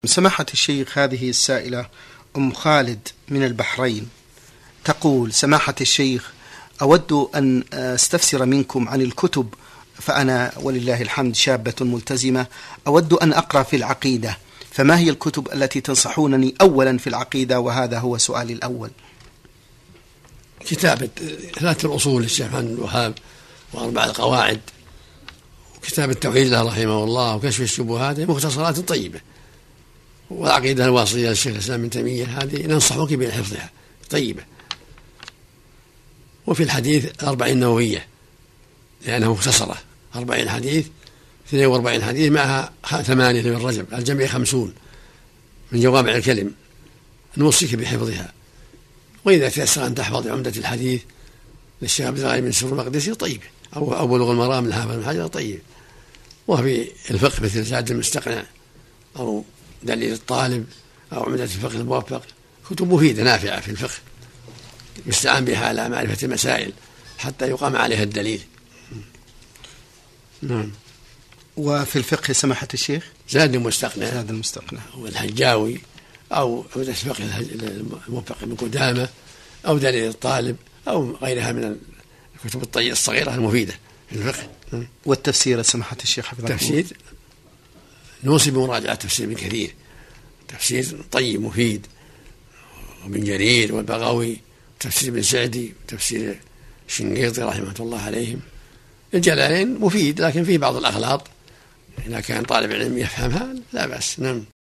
سماحة الشيخ، هذه السائلة أم خالد من البحرين تقول: سماحة الشيخ، أود أن أستفسر منكم عن الكتب، فأنا ولله الحمد شابة ملتزمة، أود أن أقرأ في العقيدة، فما هي الكتب التي تنصحونني أولا في العقيدة؟ وهذا هو سؤالي الأول. كتابة 3 الأصول للشيخ محمد بن وهاب، و4 القواعد، وكتاب التوحيد له رحمه الله، وكشف الشبهات، مختصرات طيبة. والعقيدة الواصية للشيخ الإسلام ابن تيمية هذه ننصحك بحفظها، طيبة. وفي الحديث 40 نووية لأنها مختصرة، 40 حديث، 42 حديث معها 8 لابن رجب، الجميع 50 من جوامع الكلم، نوصيك بحفظها. وإذا تيسر أن تحفظ عمدة الحديث للشيخ عبد الغني بن سر المقدسي طيب، أو بلوغ المرام للحافظ بن حجر طيب. وفي الفقه مثل زاد المستقنع أو دليل الطالب أو عمدة الفقه الموفق، كتب مفيدة نافعة في الفقه يستعان بها على معرفة المسائل حتى يقام عليها الدليل. نعم. وفي الفقه سماحة الشيخ زاد المستقنع، زاد المستقنع والحجاوي، أو عمدة الفقه الموفق بن قدامة، أو دليل الطالب، أو غيرها من الكتب الطيبة الصغيرة المفيدة في الفقه. والتفسير سماحة الشيخ حفظه الله. التفسير نوصي بمراجعة تفسير ابن كثير، تفسير طيب مفيد، وابن جرير والبغوي، تفسير ابن سعدي، وتفسير الشنقيطي رحمه الله عليهم. الجلالين مفيد لكن فيه بعض الأغلاط، إذا كان طالب علم يفهمها لا بأس. نعم.